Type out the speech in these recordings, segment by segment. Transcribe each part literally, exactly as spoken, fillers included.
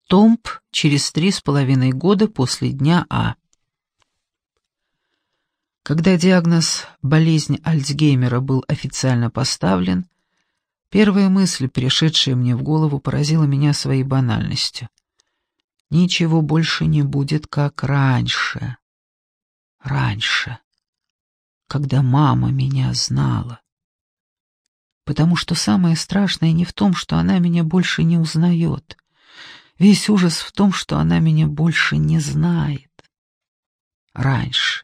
Томб через три с половиной года после дня А. Когда диагноз «болезнь Альцгеймера» был официально поставлен, первая мысль, пришедшая мне в голову, поразила меня своей банальностью. Ничего больше не будет, как раньше. Раньше, когда мама меня знала. Потому что самое страшное не в том, что она меня больше не узнает. Весь ужас в том, что она меня больше не знает. Раньше.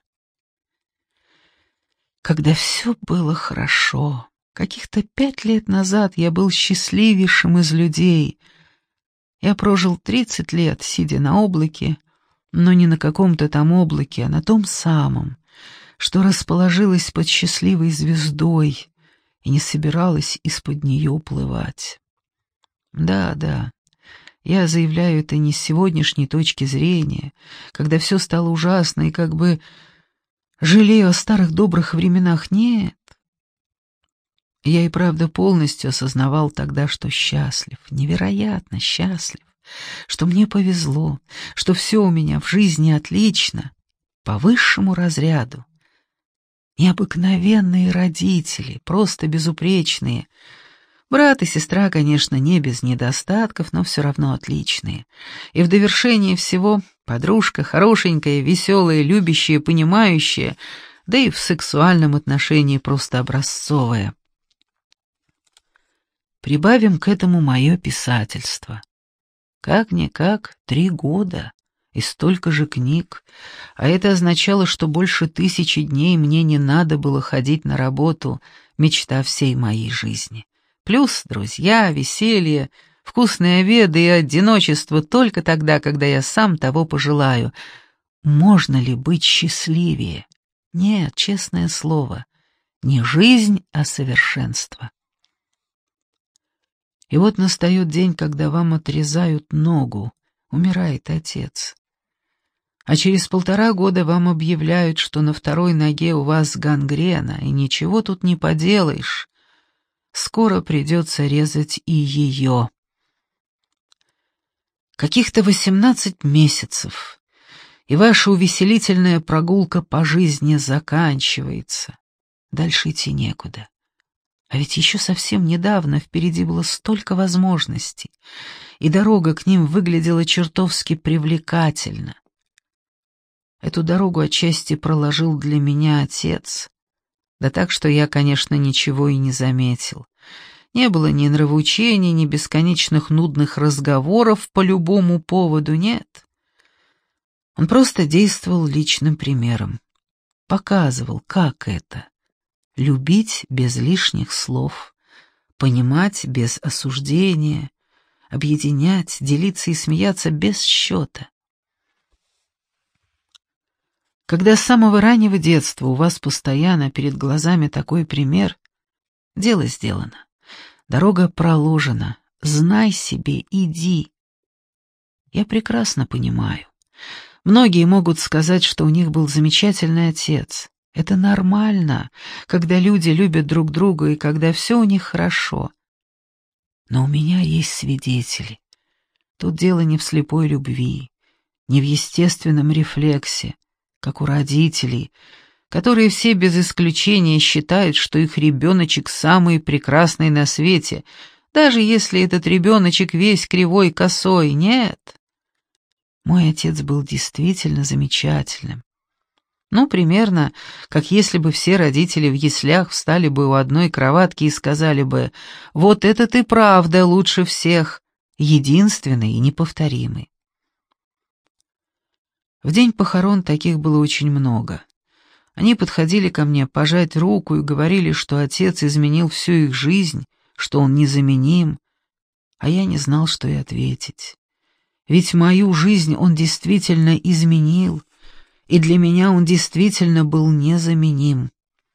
Когда все было хорошо. Каких-то пять лет назад я был счастливейшим из людей. Я прожил тридцать лет, сидя на облаке, но не на каком-то там облаке, а на том самом, что расположилось под счастливой звездой и не собиралась из-под нее уплывать. Да, да. Я заявляю это не с сегодняшней точки зрения, когда все стало ужасно и как бы жалею о старых добрых временах. Нет. Я и правда полностью осознавал тогда, что счастлив, невероятно счастлив, что мне повезло, что все у меня в жизни отлично, по высшему разряду. Необыкновенные родители, просто безупречные. Брат и сестра, конечно, не без недостатков, но все равно отличные. И в довершение всего подружка хорошенькая, веселая, любящая, понимающая, да и в сексуальном отношении просто образцовая. Прибавим к этому мое писательство. Как-никак три года и столько же книг, а это означало, что больше тысячи дней мне не надо было ходить на работу, мечта всей моей жизни. Плюс друзья, веселье, вкусные обеды и одиночество только тогда, когда я сам того пожелаю. Можно ли быть счастливее? Нет, честное слово, не жизнь, а совершенство. И вот настает день, когда вам отрезают ногу, умирает отец. А через полтора года вам объявляют, что на второй ноге у вас гангрена, и ничего тут не поделаешь. Скоро придется резать и ее. Каких-то восемнадцать месяцев, и ваша увеселительная прогулка по жизни заканчивается. Дальше идти некуда. А ведь еще совсем недавно впереди было столько возможностей, и дорога к ним выглядела чертовски привлекательно. Эту дорогу отчасти проложил для меня отец. Да так, что я, конечно, ничего и не заметил. Не было ни нравоучений, ни бесконечных нудных разговоров по любому поводу, нет. Он просто действовал личным примером. Показывал, как это — любить без лишних слов, понимать без осуждения, объединять, делиться и смеяться без счета. Когда с самого раннего детства у вас постоянно перед глазами такой пример, дело сделано. Дорога проложена. Знай себе, иди. Я прекрасно понимаю. Многие могут сказать, что у них был замечательный отец. Это нормально, когда люди любят друг друга и когда все у них хорошо. Но у меня есть свидетели. Тут дело не в слепой любви, не в естественном рефлексе, как у родителей, которые все без исключения считают, что их ребеночек самый прекрасный на свете, даже если этот ребеночек весь кривой и косой. Нет. Мой отец был действительно замечательным. Ну, примерно, как если бы все родители в яслях встали бы у одной кроватки и сказали бы: «Вот это ты правда лучше всех, единственный и неповторимый». В день похорон таких было очень много. Они подходили ко мне пожать руку и говорили, что отец изменил всю их жизнь, что он незаменим, а я не знал, что и ответить. Ведь мою жизнь он действительно изменил, и для меня он действительно был незаменим.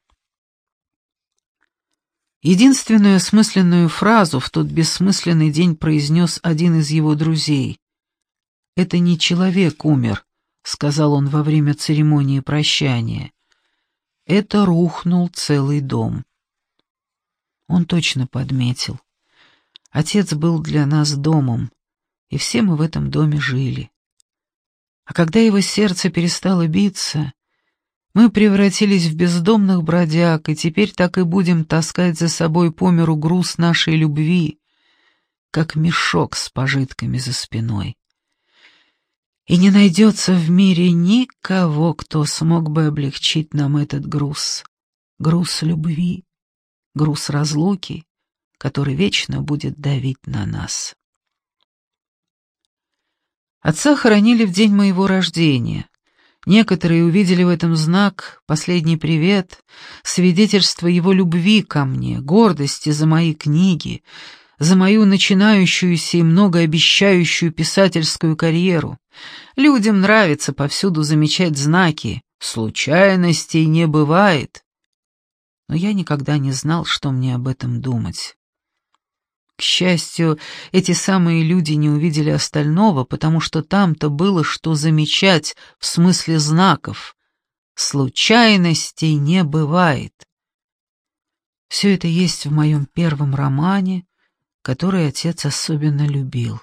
Единственную осмысленную фразу в тот бессмысленный день произнес один из его друзей. «Это не человек умер», — сказал он во время церемонии прощания. «Это рухнул целый дом». Он точно подметил. Отец был для нас домом, и все мы в этом доме жили. А когда его сердце перестало биться, мы превратились в бездомных бродяг, и теперь так и будем таскать за собой по миру груз нашей любви, как мешок с пожитками за спиной. И не найдется в мире никого, кто смог бы облегчить нам этот груз, груз любви, груз разлуки, который вечно будет давить на нас. Отца хоронили в день моего рождения. Некоторые увидели в этом знак, последний привет, свидетельство его любви ко мне, гордости за мои книги, за мою начинающуюся и многообещающую писательскую карьеру. Людям нравится повсюду замечать знаки, случайностей не бывает. Но я никогда не знал, что мне об этом думать. К счастью, эти самые люди не увидели остального, потому что там-то было что замечать в смысле знаков. Случайностей не бывает. Все это есть в моем первом романе, который отец особенно любил.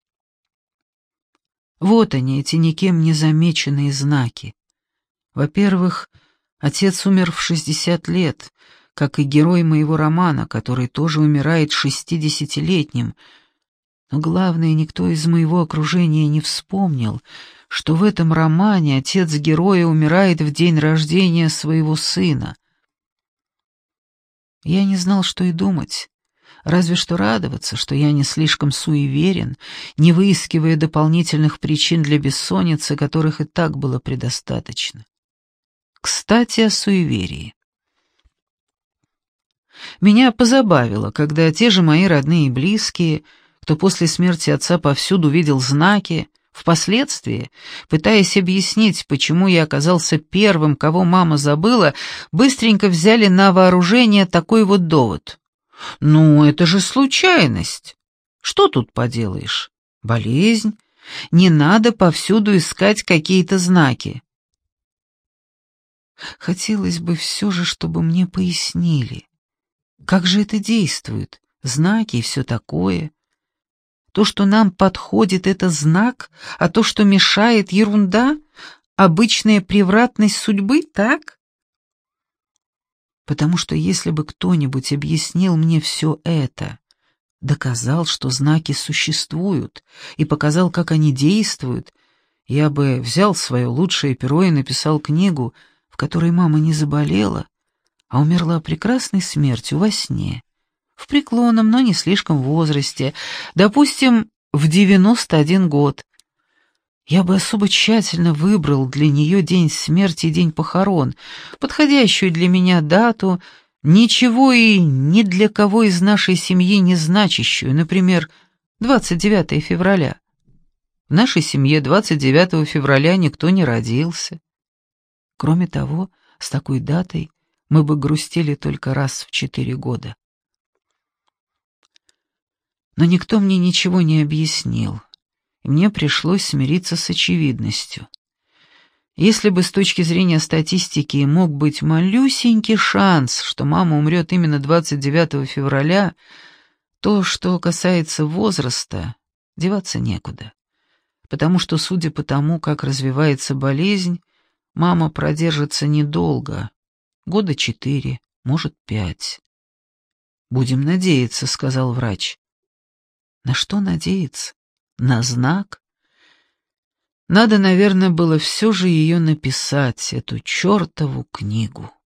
Вот они, эти никем не замеченные знаки. Во-первых, отец умер в шестьдесят лет, как и герой моего романа, который тоже умирает шестидесятилетним. Но главное, никто из моего окружения не вспомнил, что в этом романе отец героя умирает в день рождения своего сына. Я не знал, что и думать, разве что радоваться, что я не слишком суеверен, не выискивая дополнительных причин для бессонницы, которых и так было предостаточно. Кстати, о суеверии. Меня позабавило, когда те же мои родные и близкие, кто после смерти отца повсюду видел знаки, впоследствии, пытаясь объяснить, почему я оказался первым, кого мама забыла, быстренько взяли на вооружение такой вот довод. «Ну, это же случайность. Что тут поделаешь? Болезнь. Не надо повсюду искать какие-то знаки». Хотелось бы все же, чтобы мне пояснили. Как же это действует? Знаки и все такое. То, что нам подходит, это знак, а то, что мешает, ерунда, обычная превратность судьбы, так? Потому что если бы кто-нибудь объяснил мне все это, доказал, что знаки существуют, и показал, как они действуют, я бы взял свое лучшее перо и написал книгу, в которой мама не заболела, а умерла прекрасной смертью во сне, в преклонном, но не слишком возрасте, допустим, в девяносто один год. Я бы особо тщательно выбрал для нее день смерти и день похорон, подходящую для меня дату, ничего и ни для кого из нашей семьи не значащую, например, двадцать девятое февраля. В нашей семье двадцать девятого февраля никто не родился. Кроме того, с такой датой мы бы грустили только раз в четыре года. Но никто мне ничего не объяснил, и мне пришлось смириться с очевидностью. Если бы с точки зрения статистики мог быть малюсенький шанс, что мама умрет именно двадцать девятого февраля, то, что касается возраста, деваться некуда, потому что, судя по тому, как развивается болезнь, мама продержится недолго, года четыре, может, пять. «Будем надеяться», — сказал врач. На что надеяться? На знак? Надо, наверное, было все же ее написать, эту чертову книгу.